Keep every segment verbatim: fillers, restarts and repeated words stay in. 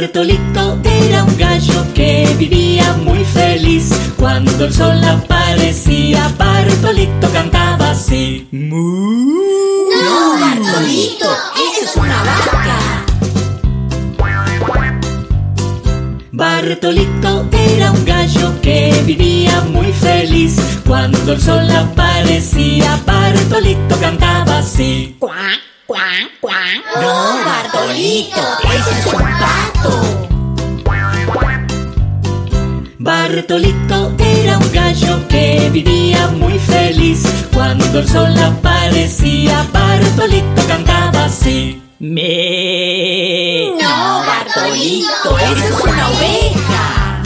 Bartolito era un gallo que vivía muy feliz. Cuando el sol aparecía, Bartolito cantaba así: ¡Mu! ¡No, Bartolito! ¡Esa es una vaca! Bartolito era un gallo que vivía muy feliz. Cuando el sol aparecía, Bartolito cantaba así: ¡Cuac, cuac, cuac! ¡No, Bartolito! ¡Ese es un pato! Bartolito era un gallo que vivía muy feliz. Cuando el sol aparecía, Bartolito cantaba así: ¡Me! ¡No, Bartolito! ¡Esa es una oveja!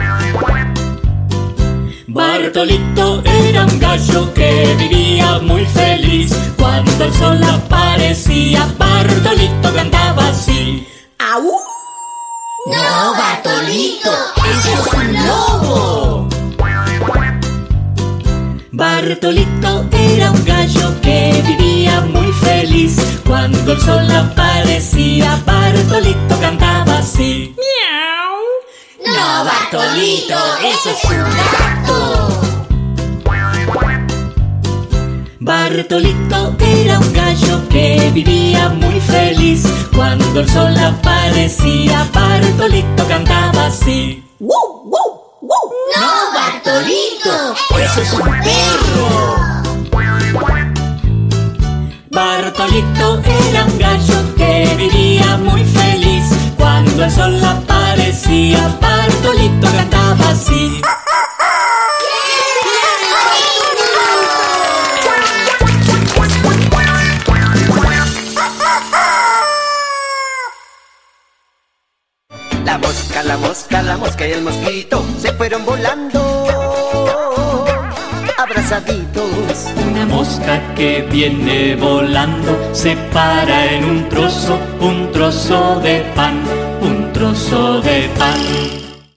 Bartolito era un gallo que vivía muy feliz. Cuando el sol aparecía, Bartolito cantaba así: ¡Au! ¡No, Bartolito! ¡Ese es un lobo! Bartolito era un gallo que vivía muy feliz. Cuando el sol aparecía, Bartolito cantaba así: ¡Miau! ¡No, Bartolito! ¡Ese es un gato! Bartolito era un gallo que vivía muy feliz. Cuando el sol aparecía, Bartolito cantaba así: ¡Wow, wow, wow! ¡No, Bartolito! ¡Eso es un perro! Bartolito era un gallo que vivía muy feliz. Cuando el sol aparecía, Bartolito cantaba así: La mosca, la mosca, la mosca y el mosquito se fueron volando abrazaditos. Una mosca que viene volando se para en un trozo, un trozo de pan, un trozo de pan.